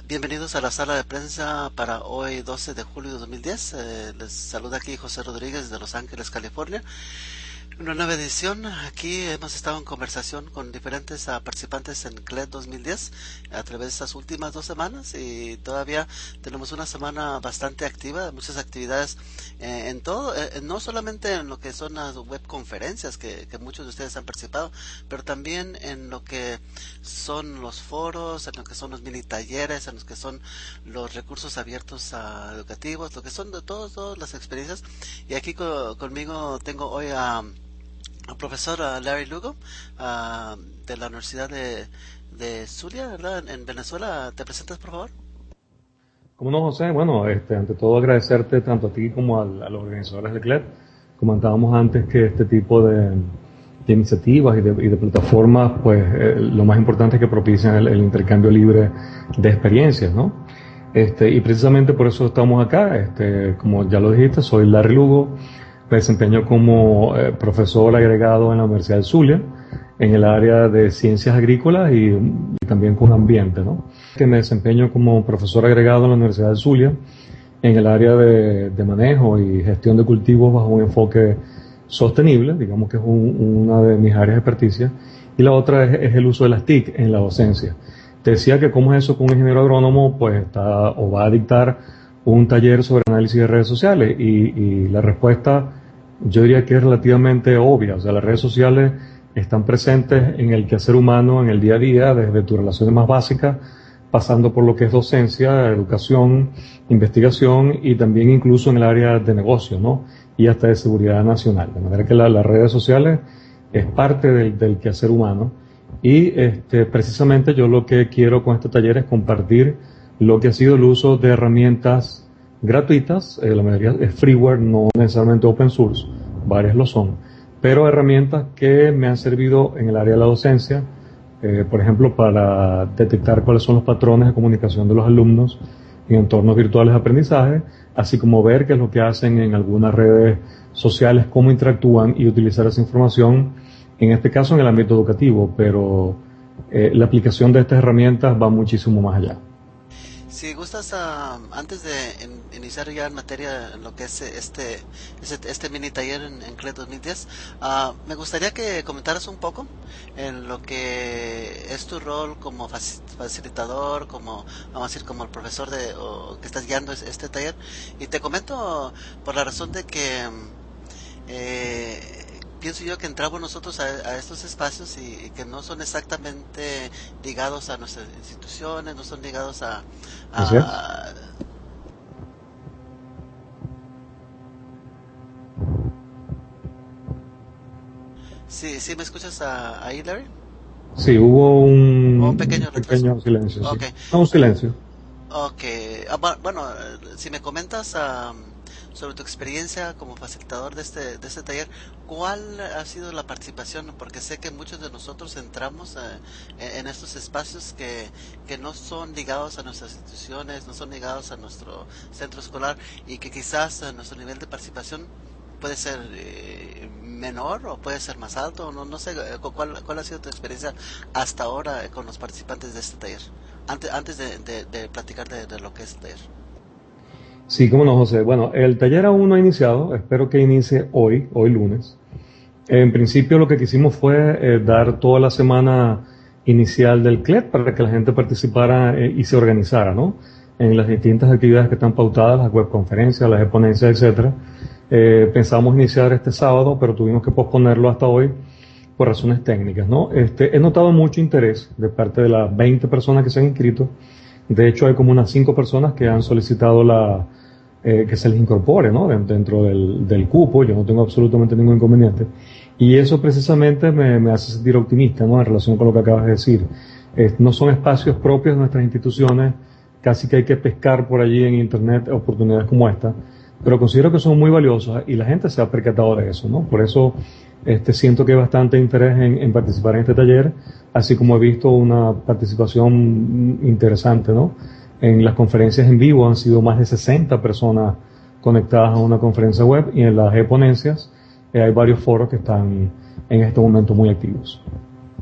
Bienvenidos a la sala de prensa para hoy 12 de julio de 2010. Les saluda aquí José Rodríguez de Los Ángeles, California. Una nueva edición. Aquí hemos estado en conversación con diferentes participantes en CLED 2010 a través de estas últimas 2 semanas, y todavía tenemos una semana bastante activa, muchas actividades en todo, no solamente en lo que son las web conferencias que muchos de ustedes han participado, pero también en lo que son los foros, en lo que son los mini talleres, en lo que son los recursos abiertos educativos, lo que son de todas las experiencias. Y aquí conmigo tengo hoy a profesor Larry Lugo, de la Universidad de Zulia, ¿verdad? En Venezuela. ¿Te presentas, por favor? ¿Cómo no, José? Bueno, ante todo agradecerte tanto a ti como a los organizadores de CLED. Comentábamos antes que este tipo de iniciativas y de plataformas, pues lo más importante es que propician el intercambio libre de experiencias, ¿no? Y precisamente por eso estamos acá. Como ya lo dijiste, soy Larry Lugo. Me desempeño como profesor agregado en la Universidad de Zulia, en el área de ciencias agrícolas y también con ambiente, ¿no? Me desempeño como profesor agregado en la Universidad de Zulia, en el área de manejo y gestión de cultivos bajo un enfoque sostenible, digamos que es una de mis áreas de experticia, y la otra es el uso de las TIC en la docencia. Te decía que cómo es eso con un ingeniero agrónomo, pues va a dictar un taller sobre análisis de redes sociales, y la respuesta yo diría que es relativamente obvia. O sea, las redes sociales están presentes en el quehacer humano, en el día a día, desde tus relaciones más básicas, pasando por lo que es docencia, educación, investigación y también incluso en el área de negocio, ¿no? Y hasta de seguridad nacional. De manera que las redes sociales es parte del quehacer humano, y precisamente yo lo que quiero con este taller es compartir lo que ha sido el uso de herramientas gratuitas. La mayoría es freeware, no necesariamente open source, varias lo son, pero herramientas que me han servido en el área de la docencia, por ejemplo, para detectar cuáles son los patrones de comunicación de los alumnos en entornos virtuales de aprendizaje, así como ver qué es lo que hacen en algunas redes sociales, cómo interactúan, y utilizar esa información, en este caso en el ámbito educativo, pero la aplicación de estas herramientas va muchísimo más allá. Si gustas, antes de iniciar ya en materia en lo que es este mini taller en CLED 2010, me gustaría que comentaras un poco en lo que es tu rol como facilitador, como, vamos a decir, como el profesor que estás guiando este taller. Y te comento por la razón de que pienso yo que entramos nosotros a estos espacios y que no son exactamente ligados a nuestras instituciones, no son ligados Así es. a ¿Sí me escuchas ahí, Larry? Sí, hubo ¿O un un pequeño retraso? pequeño silencio, sí. Okay. No, un silencio. Okay. Bueno, si me comentas sobre tu experiencia como facilitador de este taller, ¿cuál ha sido la participación? Porque sé que muchos de nosotros entramos en estos espacios que no son ligados a nuestras instituciones, no son ligados a nuestro centro escolar, y que quizás nuestro nivel de participación puede ser menor o puede ser más alto. No sé cuál ha sido tu experiencia hasta ahora con los participantes de este taller, antes de platicar de lo que es el taller. Sí, cómo no, José. Bueno, el taller aún no ha iniciado, espero que inicie hoy lunes. En principio lo que quisimos fue dar toda la semana inicial del CLED para que la gente participara y se organizara, ¿no? En las distintas actividades que están pautadas, las webconferencias, las exponencias, etcétera. Pensamos iniciar este sábado, pero tuvimos que posponerlo hasta hoy por razones técnicas, ¿no? He notado mucho interés de parte de las 20 personas que se han inscrito. De hecho, hay como unas 5 personas que han solicitado que se les incorpore, ¿no? Dentro del cupo. Yo no tengo absolutamente ningún inconveniente. Y eso precisamente me hace sentir optimista, ¿no? En relación con lo que acabas de decir. No son espacios propios de nuestras instituciones, casi que hay que pescar por allí en Internet oportunidades como esta, pero considero que son muy valiosas y la gente se ha percatado de eso, ¿no? Por eso siento que hay bastante interés en participar en este taller, así como he visto una participación interesante, ¿no? En las conferencias en vivo han sido más de 60 personas conectadas a una conferencia web, y en las ponencias hay varios foros que están en este momento muy activos.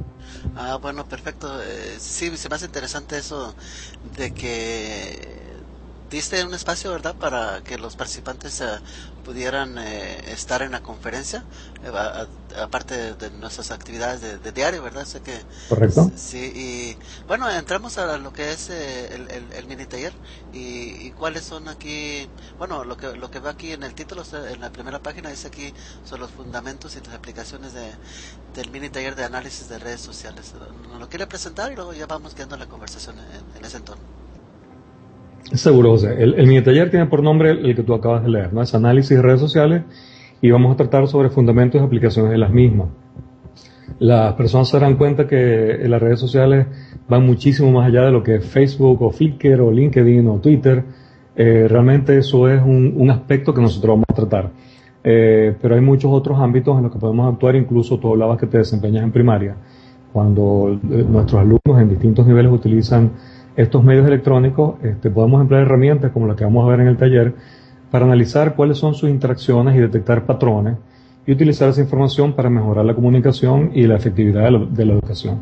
Ah, bueno, perfecto. Sí, se me hace interesante eso de que diste un espacio, ¿verdad?, para que los participantes pudieran estar en la conferencia, aparte de nuestras actividades de diario, ¿verdad? Sé que ¿Correcto? sí, y bueno, entramos a lo que es el mini taller y cuáles son aquí, bueno, lo que veo aquí en el título, en la primera página dice aquí son los fundamentos y las aplicaciones del mini taller de análisis de redes sociales. Nos lo quiere presentar y luego ya vamos guiando la conversación en ese entorno. Seguro, José. El mini taller tiene por nombre el que tú acabas de leer, ¿no? Es análisis de redes sociales y vamos a tratar sobre fundamentos y aplicaciones de las mismas. Las personas se darán cuenta que las redes sociales van muchísimo más allá de lo que es Facebook o Flickr o LinkedIn o Twitter. Realmente eso es un aspecto que nosotros vamos a tratar. Pero hay muchos otros ámbitos en los que podemos actuar. Incluso tú hablabas que te desempeñas en primaria. Cuando nuestros alumnos en distintos niveles utilizan estos medios electrónicos, podemos emplear herramientas como las que vamos a ver en el taller para analizar cuáles son sus interacciones y detectar patrones y utilizar esa información para mejorar la comunicación y la efectividad de la educación.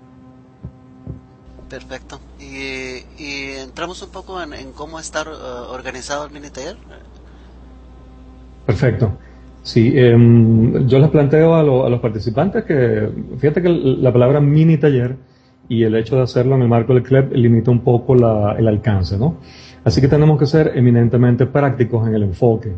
Perfecto. Y entramos un poco en cómo estar organizado el mini taller. Perfecto. Sí, yo les planteo a los participantes que, fíjate que la palabra mini taller y el hecho de hacerlo en el marco del CLEP limita un poco el alcance, ¿no? Así que tenemos que ser eminentemente prácticos en el enfoque.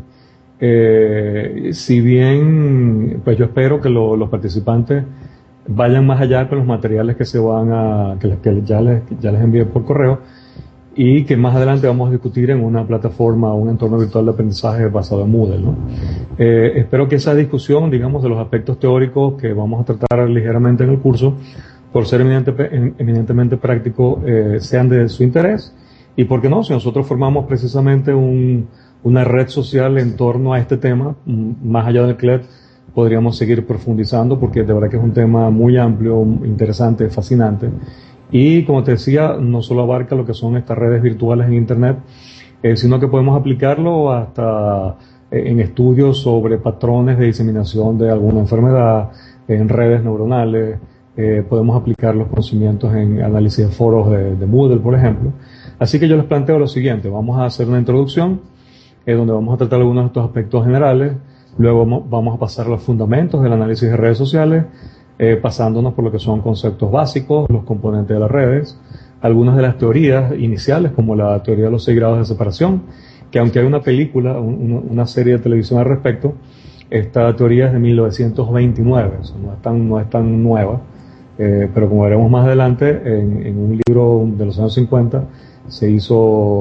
Si bien, pues yo espero que los participantes vayan más allá con los materiales que se van que ya les envié por correo y que más adelante vamos a discutir en una plataforma, un entorno virtual de aprendizaje basado en Moodle, ¿no? Espero que esa discusión, digamos, de los aspectos teóricos que vamos a tratar ligeramente en el curso, por ser eminentemente práctico, sean de su interés. Y por qué no, si nosotros formamos precisamente una red social en torno a este tema, más allá del CLED, podríamos seguir profundizando porque de verdad que es un tema muy amplio, interesante, fascinante. Y como te decía, no solo abarca lo que son estas redes virtuales en Internet, sino que podemos aplicarlo hasta en estudios sobre patrones de diseminación de alguna enfermedad, en redes neuronales. Podemos aplicar los conocimientos en análisis de foros de Moodle, por ejemplo. Así que yo les planteo lo siguiente: vamos a hacer una introducción donde vamos a tratar algunos de estos aspectos generales, luego vamos a pasar a los fundamentos del análisis de redes sociales, pasándonos por lo que son conceptos básicos, los componentes de las redes, algunas de las teorías iniciales, como la teoría de los 6 grados de separación, que aunque hay una película, una serie de televisión al respecto, esta teoría es de 1929, o sea, no es tan nueva, pero como veremos más adelante, en un libro de los años 50, se hizo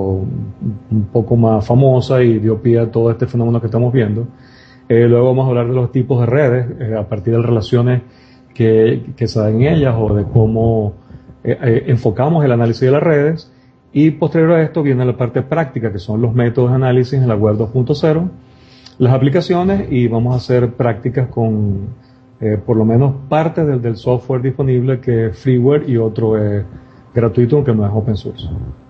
un poco más famosa y dio pie a todo este fenómeno que estamos viendo. Luego vamos a hablar de los tipos de redes, a partir de relaciones que se dan en ellas o de cómo enfocamos el análisis de las redes. Y posterior a esto viene la parte práctica, que son los métodos de análisis en la web 2.0, las aplicaciones, y vamos a hacer prácticas con por lo menos parte del software disponible, que es freeware, y otro es gratuito, aunque no es open source.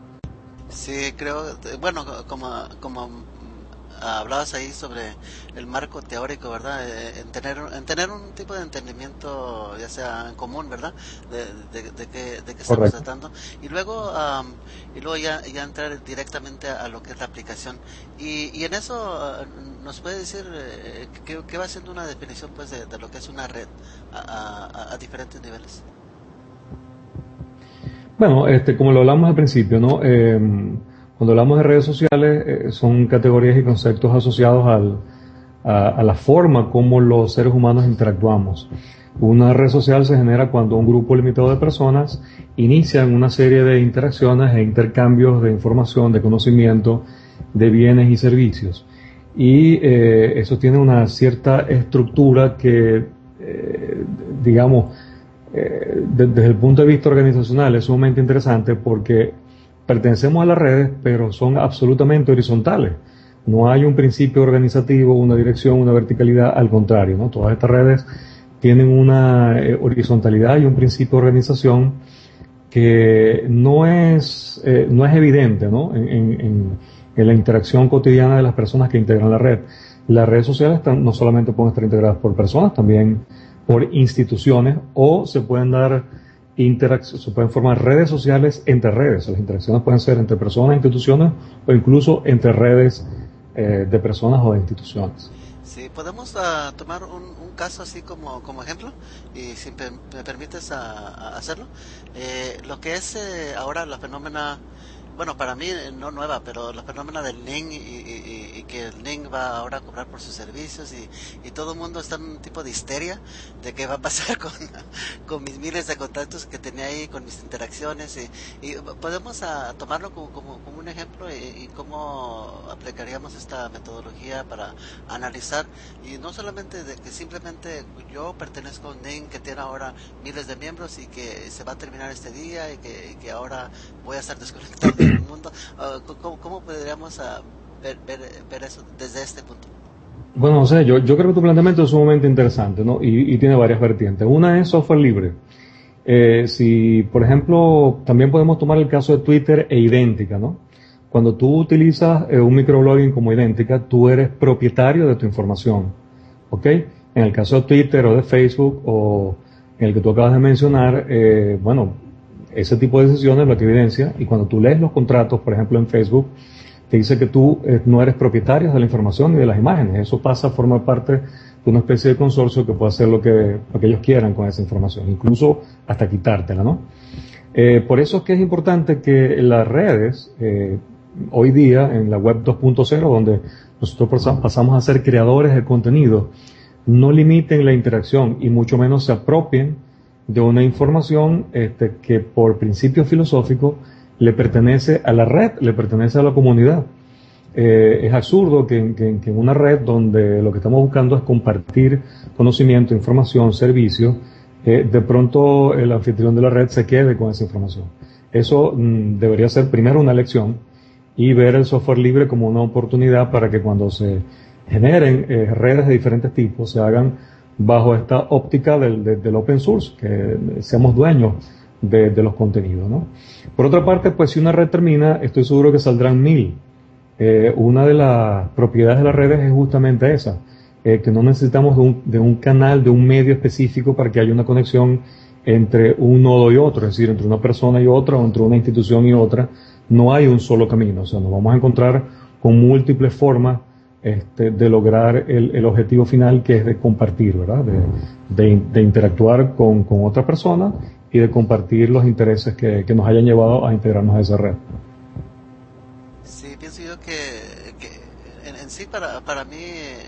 Sí, creo, bueno, como hablabas ahí sobre el marco teórico, ¿verdad? En tener un tipo de entendimiento, ya sea en común, ¿verdad? De qué estamos Correcto. tratando. Y luego ya entrar directamente a lo que es la aplicación. Y en eso nos puede decir qué va siendo una definición, pues, de lo que es una red a diferentes niveles. Bueno, como lo hablamos al principio, ¿no? Cuando hablamos de redes sociales, son categorías y conceptos asociados a la forma como los seres humanos interactuamos. Una red social se genera cuando un grupo limitado de personas inician una serie de interacciones e intercambios de información, de conocimiento, de bienes y servicios. Y eso tiene una cierta estructura que, digamos, desde el punto de vista organizacional es sumamente interesante, porque pertenecemos a las redes, pero son absolutamente horizontales. No hay un principio organizativo, una dirección, una verticalidad, al contrario, ¿no? Todas estas redes tienen una horizontalidad y un principio de organización que no es evidente, ¿no? En la interacción cotidiana de las personas que integran la red. Las redes sociales no solamente pueden estar integradas por personas, también por instituciones, o se pueden dar se pueden formar redes sociales entre redes. Las interacciones pueden ser entre personas e instituciones, o incluso entre redes de personas o de instituciones. Sí, podemos tomar un caso así como ejemplo, y si me permites hacerlo. Lo que es ahora la fenómena, bueno, para mí no nueva, pero la fenómena del Ning, y que el Ning va ahora a cobrar por sus servicios, y todo el mundo está en un tipo de histeria de qué va a pasar con mis miles de contactos que tenía ahí, con mis interacciones, y podemos tomarlo como un ejemplo, y cómo aplicaríamos esta metodología para analizar, y no solamente de que simplemente yo pertenezco a un Ning que tiene ahora miles de miembros y que se va a terminar este día, y que ahora voy a estar desconectado del mundo. ¿Cómo podríamos ver eso desde este punto? Bueno, o sea, yo creo que tu planteamiento es sumamente interesante, ¿no? Y tiene varias vertientes. Una es software libre. Si, por ejemplo, también podemos tomar el caso de Twitter e Idéntica, ¿no? Cuando tú utilizas un microblogging como Idéntica, tú eres propietario de tu información, ¿ok? En el caso de Twitter o de Facebook, o en el que tú acabas de mencionar, bueno, ese tipo de decisiones lo que evidencia, y cuando tú lees los contratos, por ejemplo, en Facebook, te dice que tú no eres propietario de la información ni de las imágenes. Eso pasa a formar parte de una especie de consorcio que puede hacer lo que ellos quieran con esa información, incluso hasta quitártela, ¿no? Por eso es que es importante que las redes, hoy día, en la web 2.0, donde nosotros pasamos a ser creadores de contenido, no limiten la interacción y mucho menos se apropien de una información que por principio filosófico le pertenece a la red, le pertenece a la comunidad. Es absurdo que en una red donde lo que estamos buscando es compartir conocimiento, información, servicios, de pronto el anfitrión de la red se quede con esa información. Eso debería ser primero una lección, y ver el software libre como una oportunidad para que cuando se generen redes de diferentes tipos se hagan bajo esta óptica del open source, que seamos dueños de los contenidos, ¿no? Por otra parte, pues si una red termina, estoy seguro que saldrán 1000. Una de las propiedades de las redes es justamente esa, que no necesitamos de un canal, de un medio específico para que haya una conexión entre un nodo y otro, es decir, entre una persona y otra, o entre una institución y otra. No hay un solo camino, o sea, nos vamos a encontrar con múltiples formas de lograr el objetivo final, que es de compartir, ¿verdad? De interactuar con otra persona, y de compartir los intereses que nos hayan llevado a integrarnos a esa red. Sí, pienso yo que en sí para mí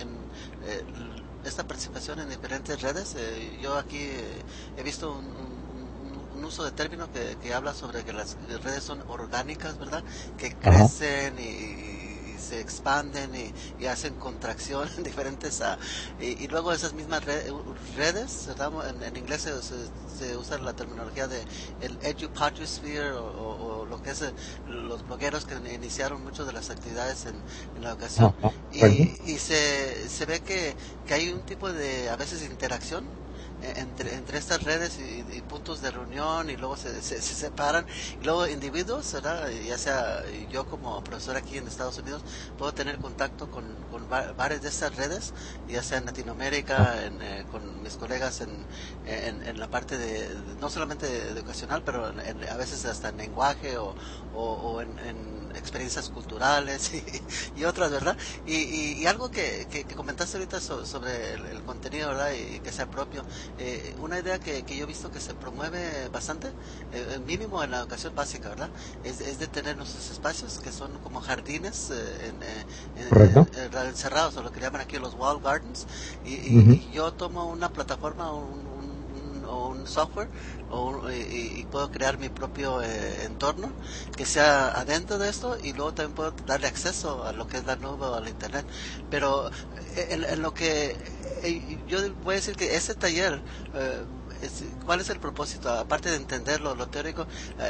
esta participación en diferentes redes, yo aquí he visto un uso de término que habla sobre que las redes son orgánicas, ¿verdad? Que crecen y se expanden y hacen contracción en diferentes y luego esas mismas redes, ¿verdad? En inglés se usa la terminología de el edupatiosphere, o lo que es los blogueros que iniciaron muchas de las actividades en la educación, y se ve que hay un tipo de a veces interacción entre estas redes y puntos de reunión, y luego se separan, y luego individuos, ¿verdad? Ya sea yo como profesor aquí en Estados Unidos puedo tener contacto con varias de estas redes, ya sea en Latinoamérica, con mis colegas en la parte de no solamente educacional, pero a veces hasta en lenguaje o en experiencias culturales y otras, ¿verdad? Y algo que comentaste ahorita sobre el contenido, ¿verdad? Y que sea propio. Una idea que yo he visto que se promueve bastante, mínimo en la educación básica, ¿verdad? Es de tener nuestros espacios que son como jardines encerrados, o lo que llaman aquí los wall gardens, y yo tomo una plataforma, un software, y puedo crear mi propio entorno que sea adentro de esto, y luego también puedo darle acceso a lo que es la nube o al internet. Pero en lo que yo voy a decir que ese taller, ¿cuál es el propósito? Aparte de entender lo teórico,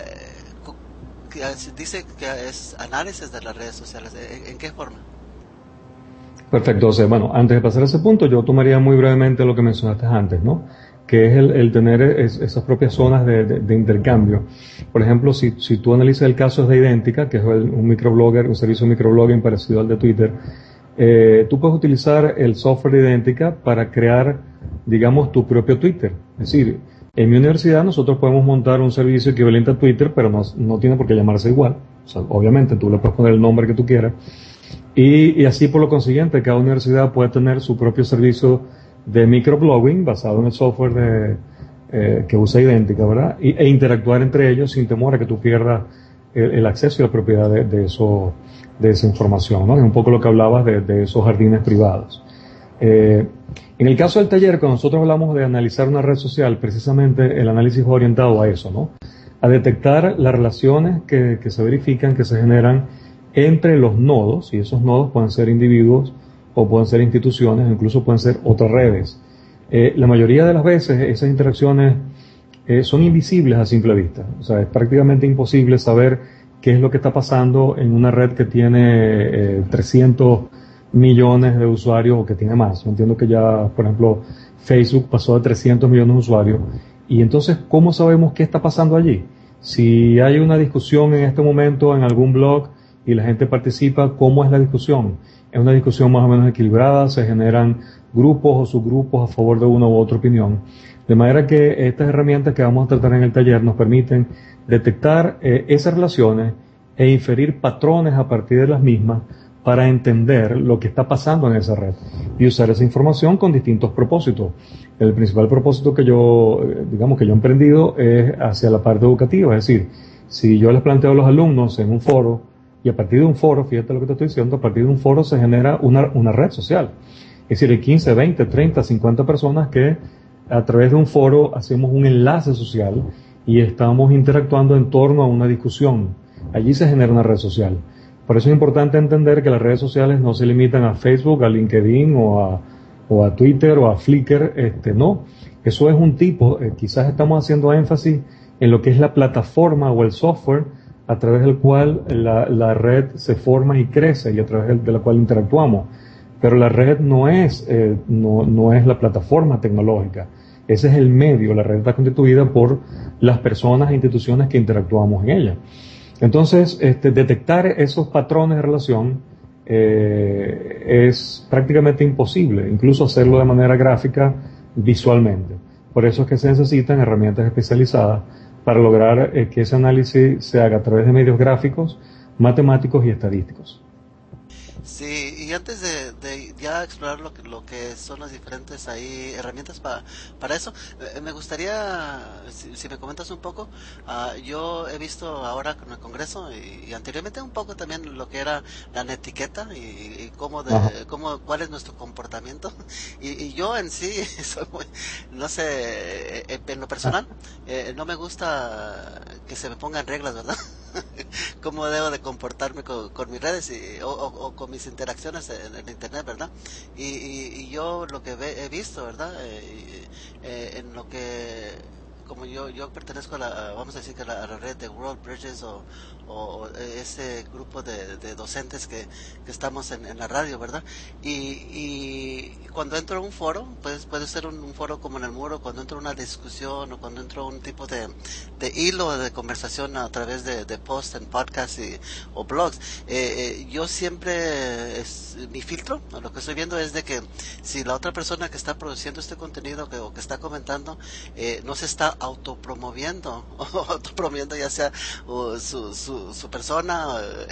dice que es análisis de las redes sociales. ¿En qué forma? Perfecto. O sea, bueno, antes de pasar a ese punto, yo tomaría muy brevemente lo que mencionaste antes, ¿no? Que es el tener esas propias zonas de intercambio. Por ejemplo, si tú analizas el caso de Idéntica, que es un microblogger, un servicio de microblogging parecido al de Twitter, tú puedes utilizar el software de Idéntica para crear digamos, tu propio Twitter. Es decir, en mi universidad nosotros podemos montar un servicio equivalente a Twitter, pero no tiene por qué llamarse igual. O sea, obviamente tú le puedes poner el nombre que tú quieras. Y así por lo consiguiente, cada universidad puede tener su propio servicio de microblogging basado en el software que usa idéntica, ¿verdad? E interactuar entre ellos sin temor a que tú pierdas el acceso y la propiedad de esa información, ¿no? Es un poco lo que hablabas de esos jardines privados. En el caso del taller, cuando nosotros hablamos de analizar una red social, precisamente el análisis va orientado a eso, ¿no? A detectar las relaciones que se verifican, que se generan entre los nodos, y esos nodos pueden ser individuos o pueden ser instituciones, o incluso pueden ser otras redes. La mayoría de las veces esas interacciones son invisibles a simple vista. O sea, es prácticamente imposible saber qué es lo que está pasando en una red que tiene 300 millones de usuarios o que tiene más. Yo entiendo que ya, por ejemplo, Facebook pasó de 300 millones de usuarios. Y entonces, ¿cómo sabemos qué está pasando allí? Si hay una discusión en este momento en algún blog y la gente participa, ¿cómo es la discusión? Es una discusión más o menos equilibrada, se generan grupos o subgrupos a favor de una u otra opinión. De manera que estas herramientas que vamos a tratar en el taller nos permiten detectar esas relaciones e inferir patrones a partir de las mismas para entender lo que está pasando en esa red y usar esa información con distintos propósitos. El principal propósito que yo he emprendido es hacia la parte educativa, es decir, si yo les planteo a los alumnos en un foro, y a partir de un foro, fíjate lo que te estoy diciendo, a partir de un foro se genera una red social. Es decir, hay 15, 20, 30, 50 personas que a través de un foro hacemos un enlace social y estamos interactuando en torno a una discusión. Allí se genera una red social. Por eso es importante entender que las redes sociales no se limitan a Facebook, a LinkedIn o a Twitter o a Flickr, no. Eso es un tipo, quizás estamos haciendo énfasis en lo que es la plataforma o el software a través del cual la red se forma y crece y a través de la cual interactuamos. Pero la red no es la plataforma tecnológica. Ese es el medio. La red está constituida por las personas e instituciones que interactuamos en ella. Entonces, detectar esos patrones de relación es prácticamente imposible, incluso hacerlo de manera gráfica visualmente. Por eso es que se necesitan herramientas especializadas para lograr que ese análisis se haga a través de medios gráficos, matemáticos y estadísticos. Sí, y antes de ya explorar lo que son las diferentes ahí herramientas para eso, me gustaría, si me comentas un poco, yo he visto ahora con el Congreso y anteriormente un poco también lo que era la netiqueta y cuál es nuestro comportamiento, y yo en sí soy muy, no sé, en lo personal, no me gusta que se me pongan reglas, ¿verdad? Cómo debo de comportarme con mis redes o con mis interacciones en internet, ¿verdad? Y yo lo que he visto, ¿verdad? En lo que, como yo pertenezco vamos a decir que a la red de World Bridges o ese grupo de docentes que estamos en la radio, ¿verdad? Y cuando entro a un foro, pues puede ser un foro como en el muro, cuando entro a una discusión o cuando entro a un tipo de hilo de conversación a través de posts en podcasts o blogs, yo siempre, mi filtro, lo que estoy viendo es de que si la otra persona que está produciendo este contenido o que está comentando, no se está autopromoviendo ya sea su persona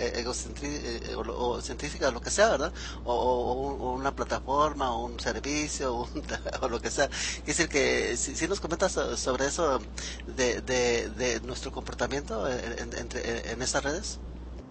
o científica, lo que sea, ¿verdad? O una plataforma o un servicio o lo que sea. Es decir, que si nos comentas sobre eso de nuestro comportamiento en estas redes.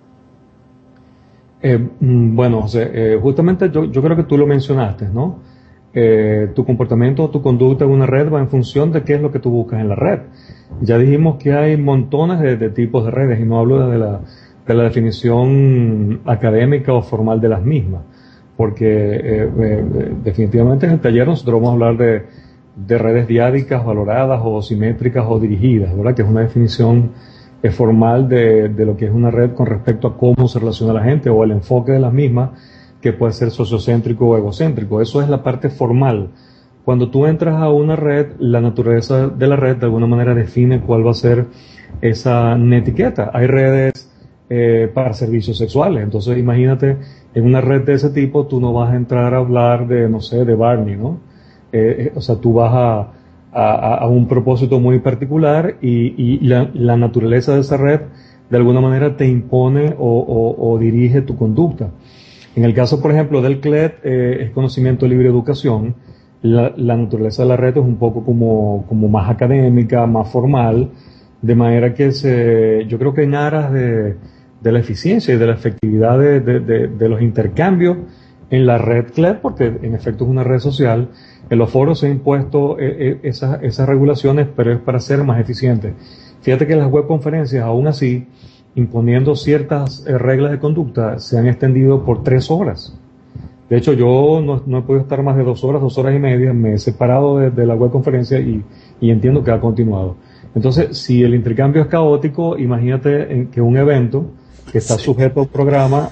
Bueno, José, justamente yo creo que tú lo mencionaste, ¿no? Tu comportamiento o tu conducta en una red va en función de qué es lo que tú buscas en la red. Ya dijimos que hay montones de tipos de redes y no hablo de la definición académica o formal de las mismas, porque definitivamente en el taller nosotros vamos a hablar de redes diádicas, valoradas o simétricas o dirigidas, ¿verdad? Que es una definición formal de lo que es una red con respecto a cómo se relaciona la gente o el enfoque de las mismas, que puede ser sociocéntrico o egocéntrico. Eso es la parte formal. Cuando tú entras a una red, la naturaleza de la red de alguna manera define cuál va a ser esa netiqueta. Hay redes para servicios sexuales, entonces imagínate, en una red de ese tipo tú no vas a entrar a hablar de, no sé, de Barney, ¿no? O sea, tú vas a un propósito muy particular y la naturaleza de esa red de alguna manera te impone o dirige tu conducta. En el caso, por ejemplo, del CLED, es conocimiento libre educación. La naturaleza de la red es un poco como más académica, más formal, de manera que yo creo que en aras de la eficiencia y de la efectividad de los intercambios en la red CLED, porque en efecto es una red social, en los foros se han impuesto esas regulaciones, pero es para ser más eficientes. Fíjate que las webconferencias, aún así, imponiendo ciertas reglas de conducta, se han extendido por 3 horas. De hecho, yo no he podido estar más de 2 horas, 2 horas y media, me he separado de la webconferencia y entiendo que ha continuado. Entonces, si el intercambio es caótico, imagínate que un evento que está sujeto a un programa,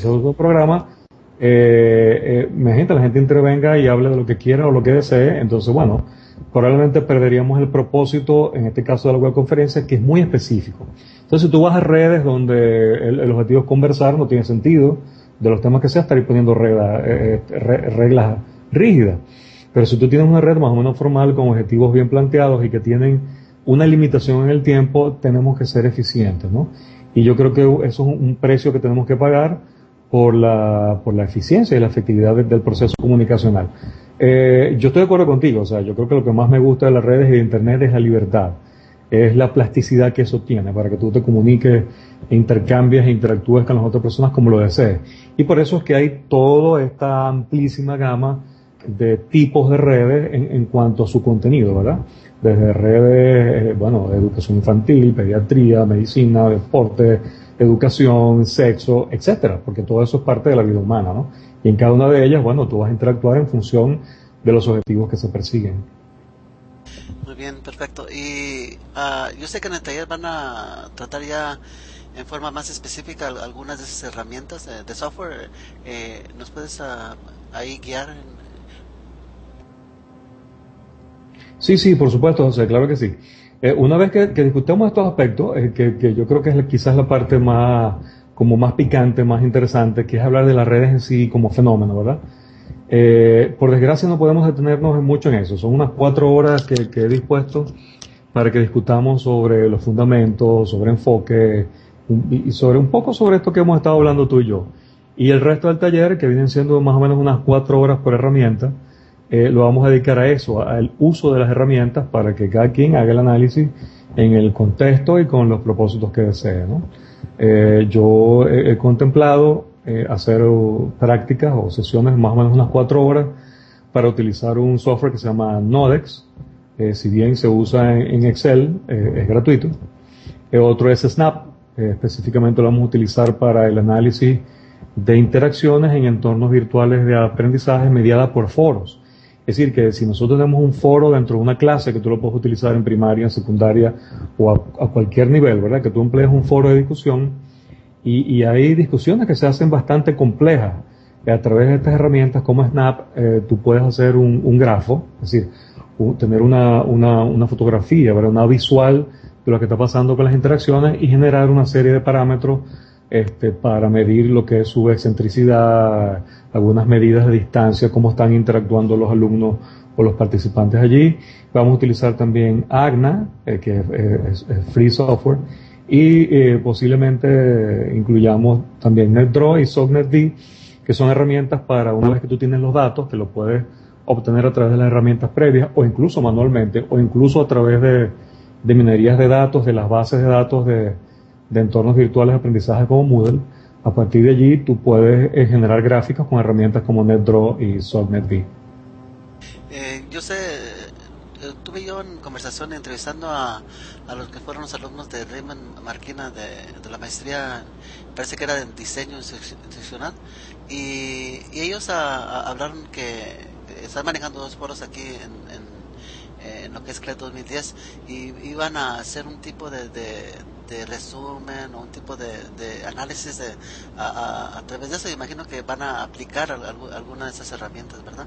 imagínate, la gente intervenga y hable de lo que quiera o lo que desee, entonces, bueno, probablemente perderíamos el propósito, en este caso de la webconferencia, que es muy específico. Entonces, si tú vas a redes donde el objetivo es conversar, no tiene sentido, de los temas que sea, estar poniendo reglas rígidas. Pero si tú tienes una red más o menos formal, con objetivos bien planteados y que tienen una limitación en el tiempo, tenemos que ser eficientes, ¿no? Y yo creo que eso es un precio que tenemos que pagar por la eficiencia y la efectividad del proceso comunicacional. Yo estoy de acuerdo contigo, o sea, yo creo que lo que más me gusta de las redes y de Internet es la libertad, es la plasticidad que eso tiene para que tú te comuniques, intercambies e interactúes con las otras personas como lo desees. Y por eso es que hay toda esta amplísima gama de tipos de redes en cuanto a su contenido, ¿verdad? Desde redes, bueno, educación infantil, pediatría, medicina, deporte, educación, sexo, etcétera, porque todo eso es parte de la vida humana, ¿no? Y en cada una de ellas, bueno, tú vas a interactuar en función de los objetivos que se persiguen. Muy bien, perfecto. Y yo sé que en el taller van a tratar ya en forma más específica algunas de esas herramientas de software. ¿Nos puedes ahí guiar? Sí, por supuesto, José, claro que sí. Una vez que discutamos estos aspectos, que yo creo que es quizás la parte más picante, más interesante, que es hablar de las redes en sí como fenómeno, ¿verdad? Por desgracia no podemos detenernos mucho en eso. Son unas 4 horas que he dispuesto para que discutamos sobre los fundamentos, sobre enfoque y sobre un poco sobre esto que hemos estado hablando tú y yo. Y el resto del taller, que vienen siendo más o menos unas 4 horas por herramienta, lo vamos a dedicar a eso, al uso de las herramientas para que cada quien haga el análisis en el contexto y con los propósitos que desee, ¿no? Yo he contemplado hacer prácticas o sesiones más o menos unas 4 horas para utilizar un software que se llama Nodex. Si bien se usa en Excel, es gratuito. Otro es Snap, específicamente lo vamos a utilizar para el análisis de interacciones en entornos virtuales de aprendizaje mediada por foros. Es decir, que si nosotros tenemos un foro dentro de una clase, que tú lo puedes utilizar en primaria, en secundaria o a cualquier nivel, ¿verdad? Que tú emplees un foro de discusión y hay discusiones que se hacen bastante complejas. A través de estas herramientas como Snap, tú puedes hacer un grafo, es decir, tener una fotografía, ¿verdad? Una visual de lo que está pasando con las interacciones y generar una serie de parámetros para medir lo que es su excentricidad, algunas medidas de distancia, cómo están interactuando los alumnos o los participantes allí. Vamos a utilizar también Agna, que es free software, y posiblemente incluyamos también NetDraw y SogNetD, que son herramientas para una vez que tú tienes los datos, que lo puedes obtener a través de las herramientas previas o incluso manualmente o incluso a través de minerías de datos, de las bases de datos de entornos virtuales de aprendizaje como Moodle. A partir de allí tú puedes generar gráficas con herramientas como NetDraw y SogNetD. Yo sé, tuve yo en conversación entrevistando a los que fueron los alumnos de Raymond Marquina de la maestría, parece que era de diseño institucional, y ellos hablaron que están manejando 2 foros aquí en lo que es CLED 2010 y iban a hacer un tipo de resumen o un tipo de análisis a través de eso. Imagino que van a aplicar alguna de esas herramientas, ¿verdad?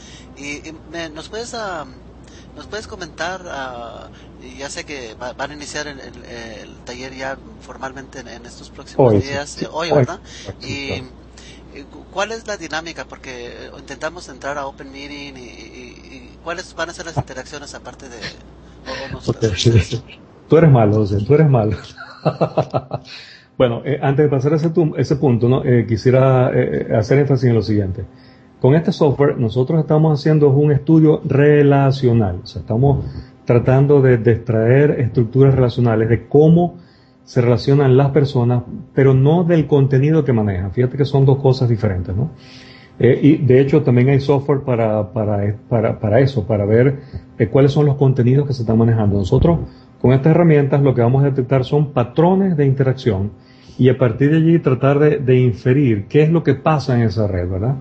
¿Nos puedes comentar? Ya sé que van a iniciar el taller ya formalmente en estos próximos días, hoy, ¿verdad? Y ¿Cuál es la dinámica? Porque intentamos entrar a Open Meeting y ¿cuáles van a ser las interacciones aparte de o no? Okay. Tú eres malo, José, tú eres malo. Bueno, antes de pasar a ese punto, ¿no? Quisiera hacer énfasis en lo siguiente. Con este software nosotros estamos haciendo un estudio relacional, o sea, estamos tratando de extraer estructuras relacionales de cómo se relacionan las personas, pero no del contenido que manejan. Fíjate que son dos cosas diferentes, ¿no? Y de hecho también hay software para eso, para ver cuáles son los contenidos que se están manejando. Nosotros con estas herramientas lo que vamos a detectar son patrones de interacción y a partir de allí tratar de inferir qué es lo que pasa en esa red, ¿verdad?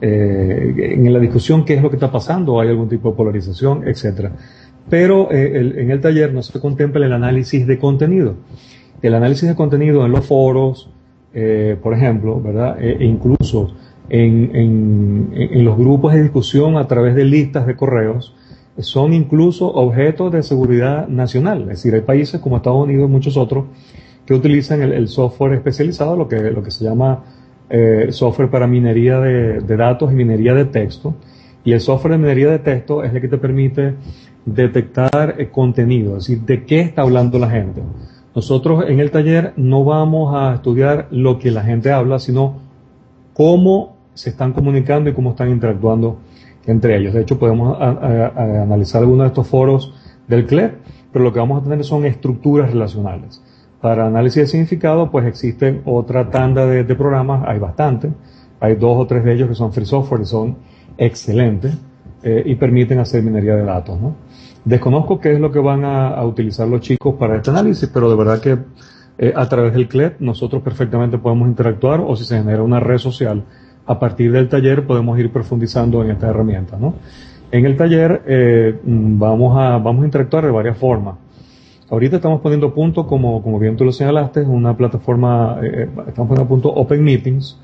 En la discusión qué es lo que está pasando, hay algún tipo de polarización, etcétera. Pero en el taller no se contempla el análisis de contenido. El análisis de contenido en los foros, por ejemplo, ¿verdad? Incluso en los grupos de discusión a través de listas de correos, son incluso objetos de seguridad nacional. Es decir, hay países como Estados Unidos y muchos otros que utilizan el software especializado, lo que se llama software para minería de datos y minería de texto. Y el software de minería de texto es el que te permite detectar contenido, es decir, de qué está hablando la gente. Nosotros en el taller no vamos a estudiar lo que la gente habla, sino cómo se están comunicando y cómo están interactuando entre ellos. De hecho, podemos analizar algunos de estos foros del CLEP, pero lo que vamos a tener son estructuras relacionales. Para análisis de significado, pues existen otra tanda de programas, hay bastante. Hay 2 o 3 de ellos que son free software y son excelentes y permiten hacer minería de datos, ¿no? Desconozco qué es lo que van a utilizar los chicos para este análisis, pero de verdad que a través del CLEP nosotros perfectamente podemos interactuar, o si se genera una red social a partir del taller podemos ir profundizando en esta herramienta, ¿no? En el taller vamos a interactuar de varias formas. Ahorita estamos poniendo a punto, como bien tú lo señalaste, una plataforma, estamos poniendo a punto Open Meetings,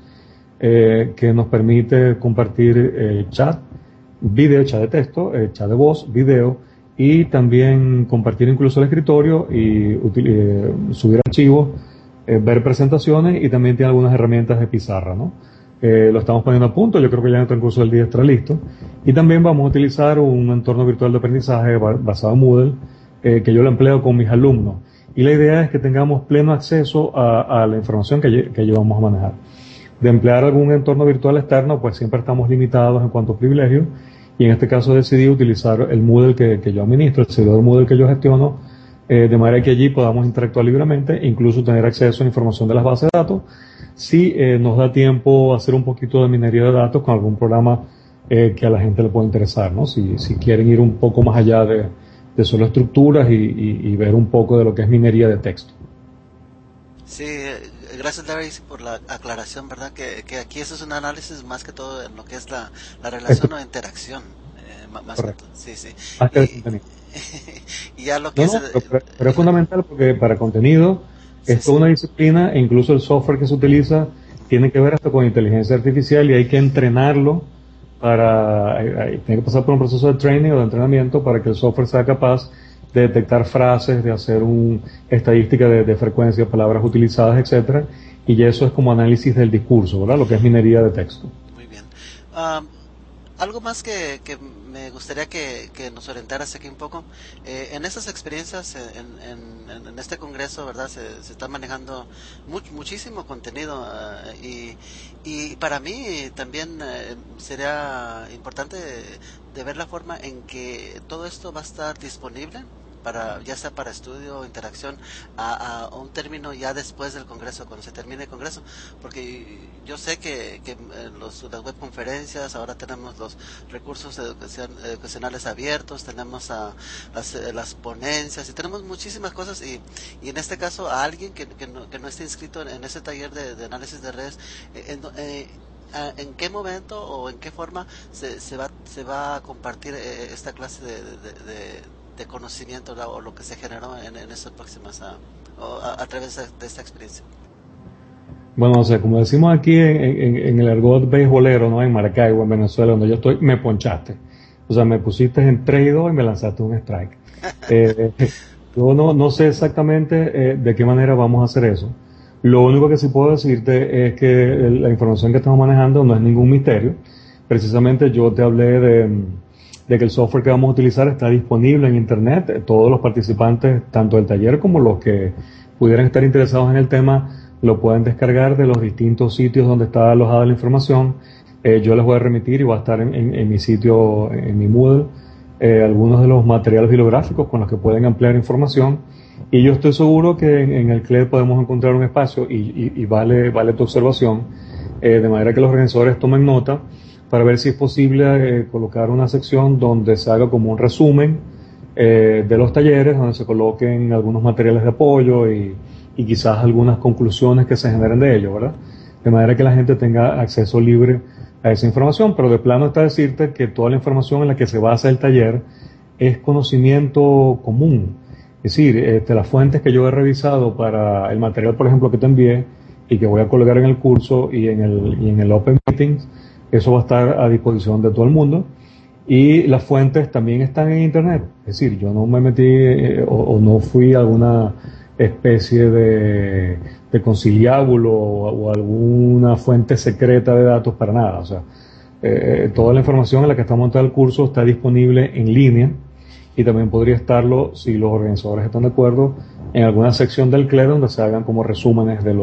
que nos permite compartir chat, video, chat de texto, chat de voz, video, y también compartir incluso el escritorio y subir archivos, ver presentaciones, y también tiene algunas herramientas de pizarra, ¿no? Lo estamos poniendo a punto, yo creo que ya en el transcurso del día estará listo. Y también vamos a utilizar un entorno virtual de aprendizaje basado en Moodle, que yo lo empleo con mis alumnos. Y la idea es que tengamos pleno acceso a la información que ellos vamos a manejar. De emplear algún entorno virtual externo, pues siempre estamos limitados en cuanto a privilegios, y en este caso decidí utilizar el Moodle que yo administro, el servidor Moodle que yo gestiono, de manera que allí podamos interactuar libremente e incluso tener acceso a información de las bases de datos, si nos da tiempo hacer un poquito de minería de datos con algún programa que a la gente le pueda interesar, ¿no? Si quieren ir un poco más allá de solo estructuras y ver un poco de lo que es minería de texto. Sí, gracias Larry por la aclaración, ¿verdad? Que aquí eso es un análisis más que todo en lo que es la relación o interacción. Más que todo. Sí, sí. Y ya lo que pero es fundamental porque para contenido es toda una disciplina, e incluso el software que se utiliza tiene que ver hasta con inteligencia artificial, y hay que entrenarlo tiene que pasar por un proceso de training o de entrenamiento para que el software sea capaz de detectar frases, de hacer estadística de frecuencia, palabras utilizadas, etcétera, y eso es como análisis del discurso, ¿verdad? Lo que es minería de texto. Muy bien. Algo más que me gustaría que nos orientaras aquí un poco. En esas experiencias, en este congreso, ¿verdad? Se está manejando muchísimo contenido y para mí también sería importante de ver la forma en que todo esto va a estar disponible ya sea para estudio o interacción a un término ya después del congreso, cuando se termine el congreso, porque yo sé que las webconferencias, ahora tenemos los recursos educacionales abiertos, tenemos las ponencias y tenemos muchísimas cosas, y en este caso a alguien que no esté inscrito en ese taller de análisis de redes, ¿en qué momento o en qué forma se va a compartir esta clase de conocimiento o lo que se generó en esas próximas a través de esta experiencia? Bueno, o sea, como decimos aquí en el argot beisbolero, ¿no? En Maracaibo, en Venezuela, donde yo estoy, me ponchaste. O sea, me pusiste en 3 y 2 y me lanzaste un strike. Yo no sé exactamente de qué manera vamos a hacer eso. Lo único que sí puedo decirte es que la información que estamos manejando no es ningún misterio. Precisamente yo te hablé de que el software que vamos a utilizar está disponible en Internet. Todos los participantes, tanto del taller como los que pudieran estar interesados en el tema, lo pueden descargar de los distintos sitios donde está alojada la información. Yo les voy a remitir y va a estar en mi sitio, en mi Moodle, algunos de los materiales bibliográficos con los que pueden ampliar información. Y yo estoy seguro que en el CLED podemos encontrar un espacio y vale tu observación, de manera que los organizadores tomen nota para ver si es posible colocar una sección donde se haga como un resumen de los talleres, donde se coloquen algunos materiales de apoyo y quizás algunas conclusiones que se generen de ello, ¿verdad? De manera que la gente tenga acceso libre a esa información, pero de plano está decirte que toda la información en la que se basa el taller es conocimiento común. Es decir, las fuentes que yo he revisado para el material, por ejemplo, que te envié y que voy a colgar en el curso y en el Open Meetings, eso va a estar a disposición de todo el mundo. Y las fuentes también están en Internet. Es decir, yo no me metí o no fui a alguna especie de conciliábulo o alguna fuente secreta de datos para nada. O sea, toda la información en la que está montado el curso está disponible en línea y también podría estarlo, si los organizadores están de acuerdo, en alguna sección del CLED donde se hagan como resúmenes de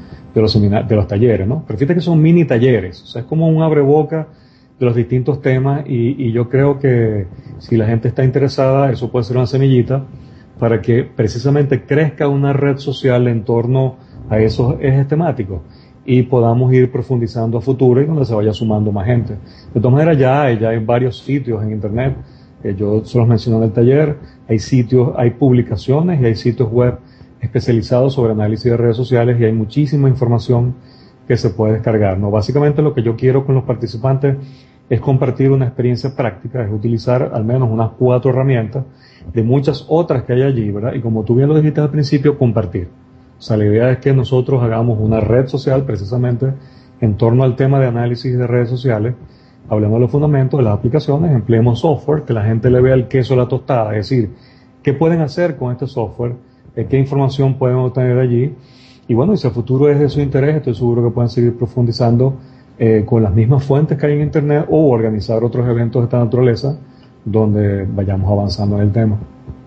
los talleres, ¿no? Pero fíjate que son mini talleres, o sea, es como un abreboca de los distintos temas y yo creo que si la gente está interesada, eso puede ser una semillita para que precisamente crezca una red social en torno a esos ejes temáticos y podamos ir profundizando a futuro y donde se vaya sumando más gente. De todas maneras, ya hay varios sitios en Internet, yo se los mencioné en el taller, hay sitios, hay publicaciones y hay sitios web especializados sobre análisis de redes sociales y hay muchísima información que se puede descargar, ¿no? Básicamente lo que yo quiero con los participantes es compartir una experiencia práctica, es utilizar al menos unas 4 herramientas de muchas otras que hay allí, ¿verdad? Y como tú bien lo dijiste al principio, compartir. O sea, la idea es que nosotros hagamos una red social precisamente en torno al tema de análisis de redes sociales, hablemos de los fundamentos de las aplicaciones, empleemos software, que la gente le vea el queso a la tostada, es decir, qué pueden hacer con este software, qué información pueden obtener allí. Y bueno, y si a futuro es de su interés, estoy seguro que pueden seguir profundizando con las mismas fuentes que hay en Internet o organizar otros eventos de esta naturaleza donde vayamos avanzando en el tema.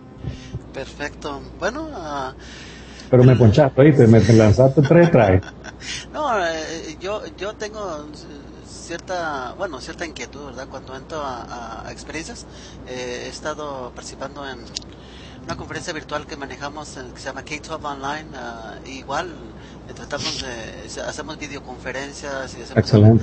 Perfecto. Bueno, pero me ponchaste, ¿viste? Me lanzaste 3 traes. No, yo tengo cierta inquietud, ¿verdad? Cuando entro a experiencias, he estado participando en una conferencia virtual que manejamos que se llama K-12 Online. Igual tratamos de hacemos videoconferencias y hacemos excelente.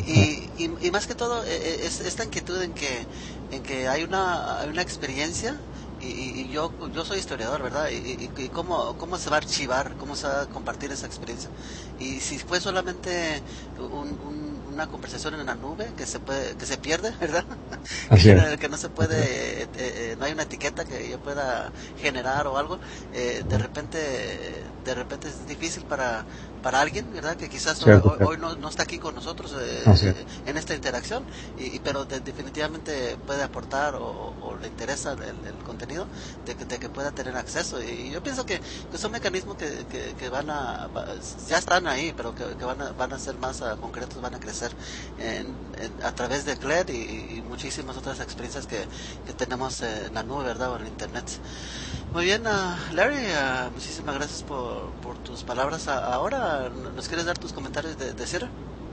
Y más que todo es esta inquietud en que hay una experiencia y yo soy historiador, ¿verdad? Y cómo se va a archivar, cómo se va a compartir esa experiencia. Y si fue solamente una conversación en la nube que se pierde, ¿verdad? Que no se puede, no hay una etiqueta que yo pueda generar o algo, de repente es difícil para alguien, ¿verdad? Que quizás hoy no está aquí con nosotros en esta interacción, pero definitivamente puede aportar o le interesa el contenido de que pueda tener acceso. Y yo pienso que son mecanismos que ya están ahí, pero que van a ser más concretos, van a crecer a través de CLED y muchísimas otras experiencias que tenemos en la nube, ¿verdad? O en Internet. Muy bien, Larry, muchísimas gracias por tus palabras. Ahora, ¿nos quieres dar tus comentarios de cierre?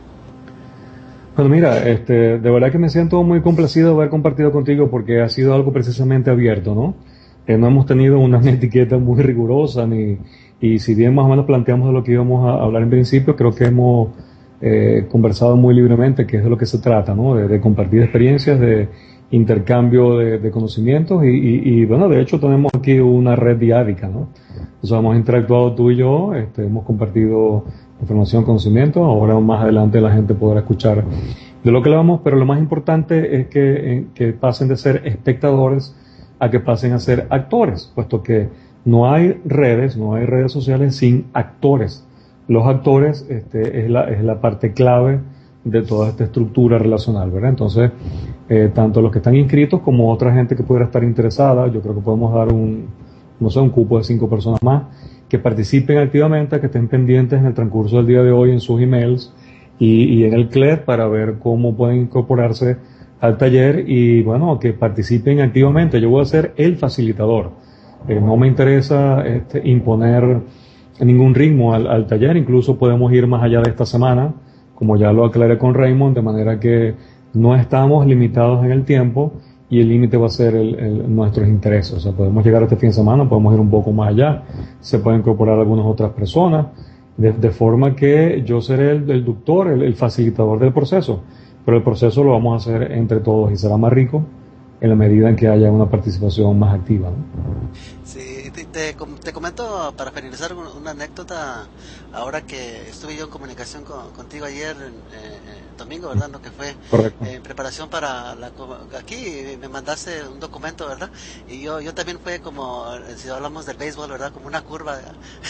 Bueno, mira, de verdad que me siento muy complacido de haber compartido contigo porque ha sido algo precisamente abierto, ¿no? No hemos tenido una etiqueta muy rigurosa y si bien más o menos planteamos de lo que íbamos a hablar en principio, creo que hemos conversado muy libremente, que es de lo que se trata, ¿no? De compartir experiencias, de intercambio de conocimientos y bueno, de hecho tenemos aquí una red diárica, ¿no? Entonces hemos interactuado tú y yo, hemos compartido información, conocimiento, ahora más adelante la gente podrá escuchar de lo que hablamos, pero lo más importante es que pasen de ser espectadores a que pasen a ser actores, puesto que no hay redes sociales sin actores. Los actores es la parte clave de toda esta estructura relacional, ¿verdad? Entonces, tanto los que están inscritos como otra gente que pudiera estar interesada, yo creo que podemos dar un cupo de 5 personas más, que participen activamente, que estén pendientes en el transcurso del día de hoy en sus emails y en el CLED para ver cómo pueden incorporarse al taller y bueno, que participen activamente. Yo voy a ser el facilitador. No me interesa imponer ningún ritmo al taller, incluso podemos ir más allá de esta semana, como ya lo aclaré con Raymond, de manera que no estamos limitados en el tiempo y el límite va a ser nuestros intereses. O sea, podemos llegar este fin de semana, podemos ir un poco más allá, se pueden incorporar algunas otras personas, de forma que yo seré el doctor, el facilitador del proceso, pero el proceso lo vamos a hacer entre todos y será más rico en la medida en que haya una participación más activa, ¿no? Sí, te comento para finalizar una anécdota. Ahora que estuve yo en comunicación contigo ayer, domingo, ¿verdad? Lo que fue Correcto. en preparación para aquí me mandaste un documento, ¿verdad? Y yo también fue como, si hablamos del béisbol, ¿verdad? Como una curva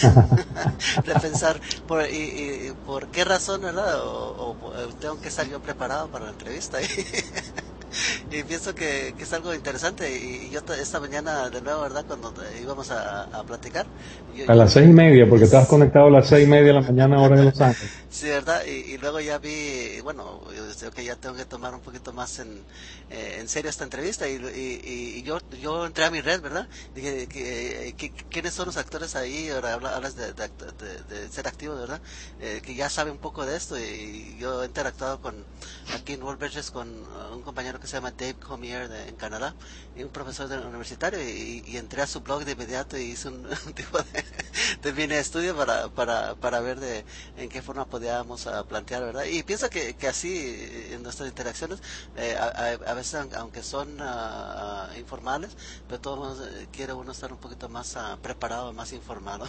de pensar por qué razón, ¿verdad? O tengo que estar yo preparado para la entrevista. Y pienso que es algo interesante y yo esta mañana de nuevo, ¿verdad? Cuando íbamos a platicar, A las 6:30, porque estabas conectado a las 6:30 de la mañana, hora de Los Ángeles. sí, ¿verdad? Y luego ya vi, bueno, yo que ya tengo que tomar un poquito más en serio esta entrevista y yo entré a mi red, ¿verdad? Dije, ¿quiénes son los actores ahí? Ahora hablas de ser activo, ¿verdad? Que ya sabe un poco de esto y yo he interactuado aquí en World Bridges con un compañero que se llama Dave Comier en Canadá y un profesor universitario y entré a su blog de inmediato y hice un tipo de mini estudio para ver en qué forma podíamos plantear, ¿verdad? Y pienso que así en nuestras interacciones, a veces aunque son informales, pero todos quiere uno estar un poquito más preparado, más informado.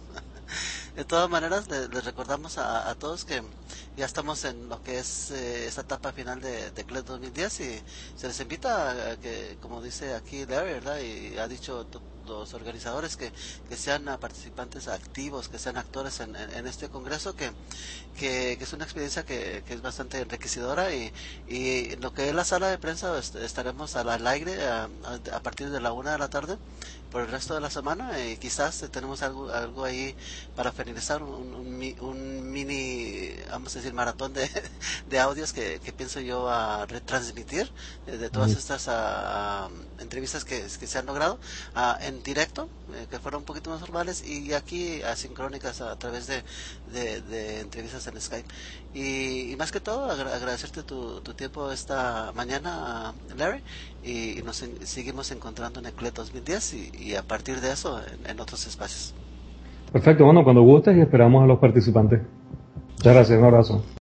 De todas maneras, les recordamos a todos que ya estamos en lo que es esta etapa final de CLED 2010 y se les invita a que, como dice aquí Larry, ¿verdad? Y ha dicho los organizadores que sean participantes activos, que sean actores en este congreso, que es una experiencia que es bastante enriquecedora y lo que es la sala de prensa estaremos al aire a partir de la 1 de la tarde por el resto de la semana y quizás tenemos algo ahí para finalizar un mini, vamos a decir, maratón de audios que pienso yo a retransmitir de todas estas entrevistas que se han logrado en directo, que fueron un poquito más formales y aquí asincrónicas a través de entrevistas en Skype y más que todo agradecerte tu tiempo esta mañana, Larry, y nos seguimos encontrando en el CLED 2010 y a partir de eso en otros espacios. Perfecto, bueno, cuando gustes y esperamos a los participantes. Muchas gracias, un abrazo.